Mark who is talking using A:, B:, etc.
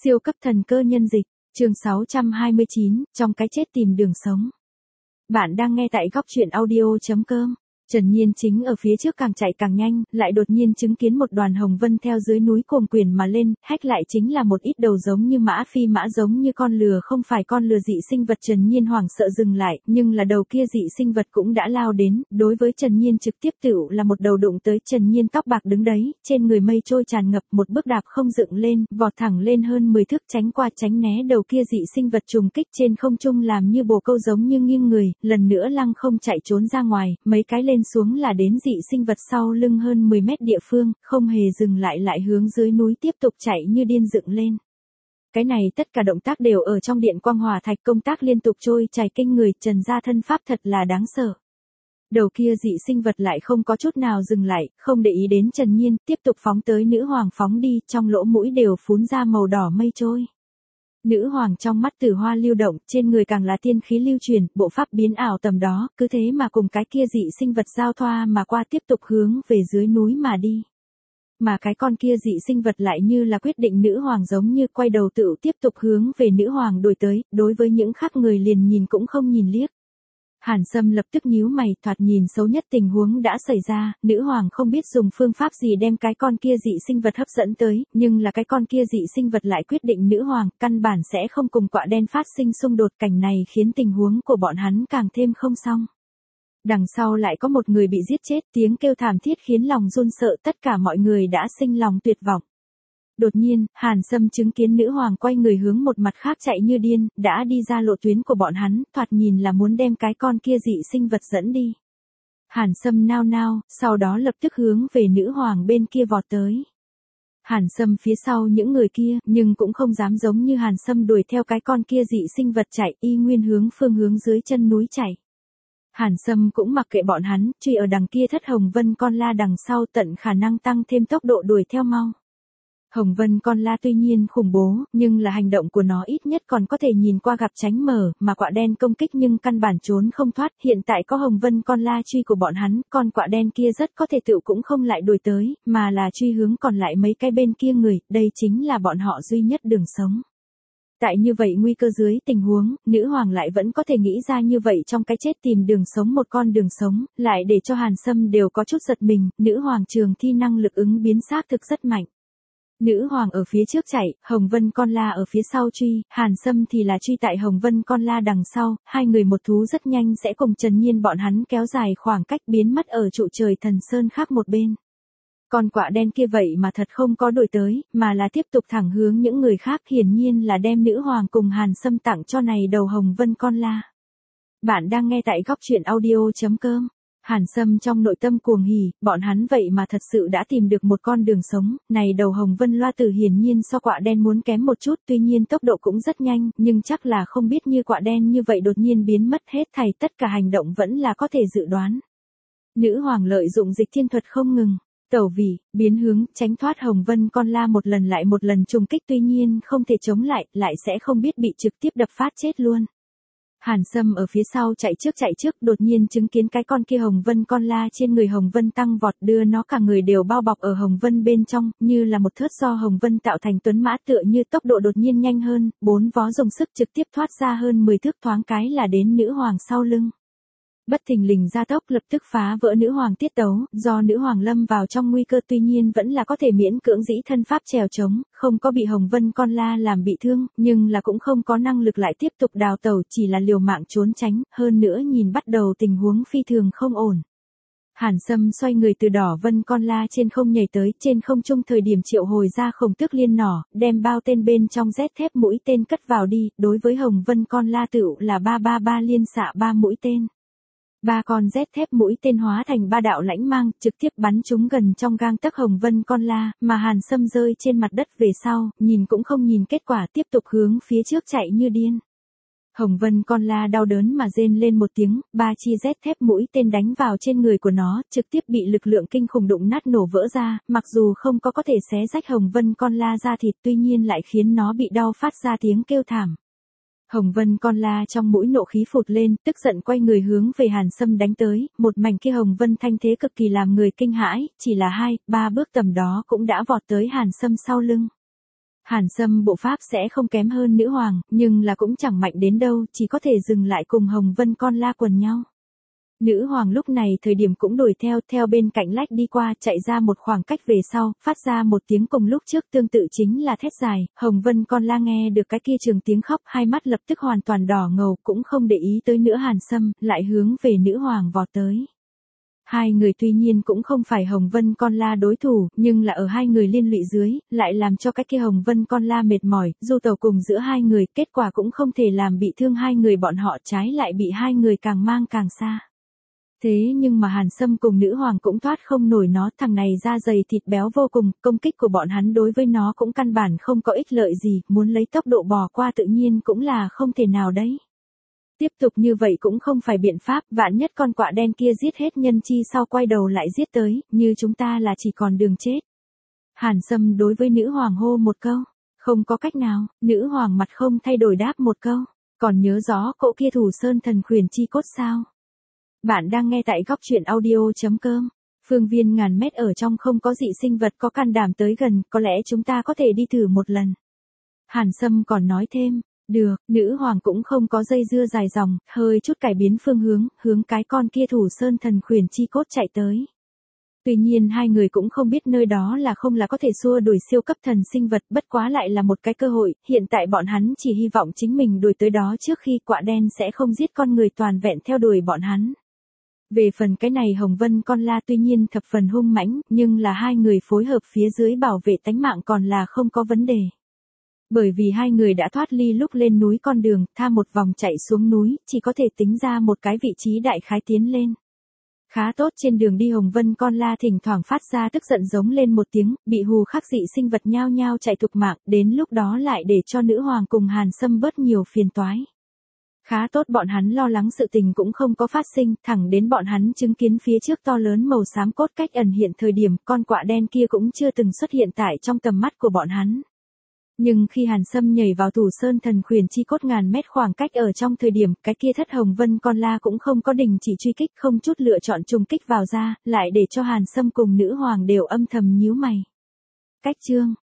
A: Siêu cấp thần cơ nhân dịch, chương 629, trong cái chết tìm đường sống. Bạn đang nghe tại góc truyện audio.com. Trần Nhiên chính ở phía trước càng chạy càng nhanh, lại đột nhiên chứng kiến một đoàn hồng vân theo dưới núi cuồng quyển mà lên, hách lại chính là một ít đầu giống như mã phi mã giống như con lừa, không phải con lừa dị sinh vật. Trần Nhiên hoảng sợ dừng lại, nhưng là đầu kia dị sinh vật cũng đã lao đến, đối với Trần Nhiên trực tiếp tựu là một đầu đụng tới. Trần Nhiên tóc bạc đứng đấy, trên người mây trôi tràn ngập, một bước đạp không dựng lên, vọt thẳng lên hơn 10 thước, tránh qua tránh né đầu kia dị sinh vật trùng kích trên không trung, làm như bồ câu giống như nghiêng người, lần nữa lăng không chạy trốn ra ngoài, mấy cái lên xuống là đến dị sinh vật sau lưng hơn 10 mét địa phương, không hề dừng lại, lại hướng dưới núi tiếp tục chạy như điên dựng lên. Cái này tất cả động tác đều ở trong điện quang hỏa thạch, công tác liên tục trôi chảy kinh người. Trần gia thân pháp thật là đáng sợ. Đầu kia dị sinh vật lại không có chút nào dừng lại, không để ý đến Trần Nhiên, tiếp tục phóng tới nữ hoàng phóng đi, trong lỗ mũi đều phún ra màu đỏ mây trôi. Nữ hoàng trong mắt tử hoa lưu động, trên người càng là tiên khí lưu truyền, bộ pháp biến ảo tầm đó, cứ thế mà cùng cái kia dị sinh vật giao thoa mà qua, tiếp tục hướng về dưới núi mà đi. Mà cái con kia dị sinh vật lại như là quyết định nữ hoàng giống như quay đầu tự tiếp tục hướng về nữ hoàng đuổi tới, đối với những khác người liền nhìn cũng không nhìn liếc. Hàn Sâm lập tức nhíu mày, thoạt nhìn xấu nhất tình huống đã xảy ra, nữ hoàng không biết dùng phương pháp gì đem cái con kia dị sinh vật hấp dẫn tới, nhưng là cái con kia dị sinh vật lại quyết định nữ hoàng, căn bản sẽ không cùng quạ đen phát sinh xung đột. Cảnh này khiến tình huống của bọn hắn càng thêm không xong. Đằng sau lại có một người bị giết chết, tiếng kêu thảm thiết khiến lòng run sợ, tất cả mọi người đã sinh lòng tuyệt vọng. Đột nhiên, Hàn Sâm chứng kiến nữ hoàng quay người hướng một mặt khác chạy như điên, đã đi ra lộ tuyến của bọn hắn, thoạt nhìn là muốn đem cái con kia dị sinh vật dẫn đi. Hàn Sâm nao nao, sau đó lập tức hướng về nữ hoàng bên kia vọt tới. Hàn Sâm phía sau những người kia, nhưng cũng không dám giống như Hàn Sâm đuổi theo cái con kia dị sinh vật chạy, y nguyên hướng phương hướng dưới chân núi chạy. Hàn Sâm cũng mặc kệ bọn hắn, truy ở đằng kia thất hồng vân con la đằng sau, tận khả năng tăng thêm tốc độ đuổi theo mau. Hồng vân con la tuy nhiên khủng bố, nhưng là hành động của nó ít nhất còn có thể nhìn qua gặp tránh mở, mà quạ đen công kích nhưng căn bản trốn không thoát. Hiện tại có hồng vân con la truy của bọn hắn, con quạ đen kia rất có thể tự cũng không lại đuổi tới, mà là truy hướng còn lại mấy cái bên kia người, đây chính là bọn họ duy nhất đường sống. Tại như vậy nguy cơ dưới tình huống, nữ hoàng lại vẫn có thể nghĩ ra như vậy trong cái chết tìm đường sống một con đường sống, lại để cho Hàn Sâm đều có chút giật mình. Nữ hoàng trường thi năng lực ứng biến xác thực rất mạnh. Nữ hoàng ở phía trước chạy, hồng vân con la ở phía sau truy, Hàn Sâm thì là truy tại hồng vân con la đằng sau, hai người một thú rất nhanh sẽ cùng Trần Nhiên bọn hắn kéo dài khoảng cách, biến mất ở trụ trời thần sơn khác một bên. Con quạ đen kia vậy mà thật không có đuổi tới, mà là tiếp tục thẳng hướng những người khác, hiển nhiên là đem nữ hoàng cùng Hàn Sâm tặng cho này đầu hồng vân con la. Bạn đang nghe tại góc truyện audio.com. Hàn Sâm trong nội tâm cuồng hỉ, bọn hắn vậy mà thật sự đã tìm được một con đường sống, này đầu hồng vân loa tử hiển nhiên so quạ đen muốn kém một chút, tuy nhiên tốc độ cũng rất nhanh, nhưng chắc là không biết như quạ đen như vậy đột nhiên biến mất hết thảy, tất cả hành động vẫn là có thể dự đoán. Nữ hoàng lợi dụng dịch thiên thuật không ngừng, tẩu vị, biến hướng, tránh thoát hồng vân con la một lần lại một lần trùng kích, tuy nhiên không thể chống lại sẽ không biết bị trực tiếp đập phát chết luôn. Hàn Sâm ở phía sau chạy trước, đột nhiên chứng kiến cái con kia hồng vân con la trên người hồng vân tăng vọt, đưa nó cả người đều bao bọc ở hồng vân bên trong, như là một thớt do hồng vân tạo thành tuấn mã, tựa như tốc độ đột nhiên nhanh hơn, bốn vó dùng sức trực tiếp thoát ra hơn 10 thước, thoáng cái là đến nữ hoàng sau lưng. Bất thình lình gia tốc lập tức phá vỡ nữ hoàng tiết tấu, do nữ hoàng lâm vào trong nguy cơ, tuy nhiên vẫn là có thể miễn cưỡng dĩ thân pháp trèo chống, không có bị hồng vân con la làm bị thương, nhưng là cũng không có năng lực lại tiếp tục đào tẩu, chỉ là liều mạng trốn tránh, hơn nữa nhìn bắt đầu tình huống phi thường không ổn. Hàn Sâm xoay người từ đỏ vân con la trên không nhảy tới, trên không trung thời điểm triệu hồi ra khổng tước liên nỏ, đem bao tên bên trong rét thép mũi tên cất vào đi, đối với hồng vân con la tựu là 333 liên xạ 3 mũi tên. Ba con rét thép mũi tên hóa thành ba đạo lãnh mang, trực tiếp bắn chúng gần trong gang tấc hồng vân con la, mà Hàn Sâm rơi trên mặt đất về sau, nhìn cũng không nhìn kết quả, tiếp tục hướng phía trước chạy như điên. Hồng vân con la đau đớn mà rên lên một tiếng, ba chi rét thép mũi tên đánh vào trên người của nó, trực tiếp bị lực lượng kinh khủng đụng nát nổ vỡ ra, mặc dù không có thể xé rách hồng vân con la ra thịt, tuy nhiên lại khiến nó bị đau phát ra tiếng kêu thảm. Hồng vân con la trong mũi nộ khí phụt lên, tức giận quay người hướng về Hàn Sâm đánh tới, một mảnh kia hồng vân thanh thế cực kỳ làm người kinh hãi, chỉ là 2, 3 bước tầm đó cũng đã vọt tới Hàn Sâm sau lưng. Hàn Sâm bộ pháp sẽ không kém hơn nữ hoàng, nhưng là cũng chẳng mạnh đến đâu, chỉ có thể dừng lại cùng Hồng Vân con la quần nhau. Nữ hoàng lúc này thời điểm cũng đuổi theo bên cạnh lách đi qua, chạy ra một khoảng cách về sau, phát ra một tiếng cùng lúc trước tương tự chính là thét dài. Hồng Vân con la nghe được cái kia trường tiếng khóc, hai mắt lập tức hoàn toàn đỏ ngầu, cũng không để ý tới nữa Hàn Sâm, lại hướng về nữ hoàng vọt tới. Hai người tuy nhiên cũng không phải Hồng Vân con la đối thủ, nhưng là ở hai người liên lụy dưới, lại làm cho cái kia Hồng Vân con la mệt mỏi, du tàu cùng giữa hai người, kết quả cũng không thể làm bị thương hai người bọn họ, trái lại bị hai người càng mang càng xa. Thế nhưng mà Hàn Sâm cùng nữ hoàng cũng thoát không nổi nó, thằng này da dày thịt béo vô cùng, công kích của bọn hắn đối với nó cũng căn bản không có ích lợi gì, muốn lấy tốc độ bò qua tự nhiên cũng là không thể nào đấy. Tiếp tục như vậy cũng không phải biện pháp, vạn nhất con quạ đen kia giết hết nhân chi sau quay đầu lại giết tới, như chúng ta là chỉ còn đường chết. Hàn Sâm đối với nữ hoàng hô một câu, không có cách nào, nữ hoàng mặt không thay đổi đáp một câu, còn nhớ rõ cỗ kia Thủ Sơn thần khuyển chi cốt sao? Bạn đang nghe tại góc truyện audio.com. Phương viên ngàn mét ở trong không có dị sinh vật có can đảm tới gần, có lẽ chúng ta có thể đi thử một lần. Hàn Sâm còn nói thêm, được, nữ hoàng cũng không có dây dưa dài dòng, hơi chút cải biến phương hướng cái con kia Thủ Sơn thần khuyển chi cốt chạy tới. Tuy nhiên hai người cũng không biết nơi đó là không là có thể xua đuổi siêu cấp thần sinh vật, bất quá lại là một cái cơ hội, hiện tại bọn hắn chỉ hy vọng chính mình đuổi tới đó trước khi quạ đen sẽ không giết con người toàn vẹn theo đuổi bọn hắn. Về phần cái này Hồng Vân con la tuy nhiên thập phần hung mãnh, nhưng là hai người phối hợp phía dưới bảo vệ tánh mạng còn là không có vấn đề. Bởi vì hai người đã thoát ly lúc lên núi con đường, tha một vòng chạy xuống núi, chỉ có thể tính ra một cái vị trí đại khái tiến lên. Khá tốt, trên đường đi Hồng Vân con la thỉnh thoảng phát ra tức giận giống lên một tiếng, bị hù khắc dị sinh vật nhao nhao chạy thục mạng, đến lúc đó lại để cho nữ hoàng cùng Hàn Sâm bớt nhiều phiền toái. Khá tốt, bọn hắn lo lắng sự tình cũng không có phát sinh, thẳng đến bọn hắn chứng kiến phía trước to lớn màu xám cốt cách ẩn hiện thời điểm, con quạ đen kia cũng chưa từng xuất hiện tại trong tầm mắt của bọn hắn. Nhưng khi Hàn Sâm nhảy vào Thủ Sơn thần khuyển chi cốt ngàn mét khoảng cách ở trong thời điểm, cái kia thất Hồng Vân con la cũng không có đình chỉ truy kích, không chút lựa chọn trùng kích vào ra, lại để cho Hàn Sâm cùng nữ hoàng đều âm thầm nhíu mày. Cách chương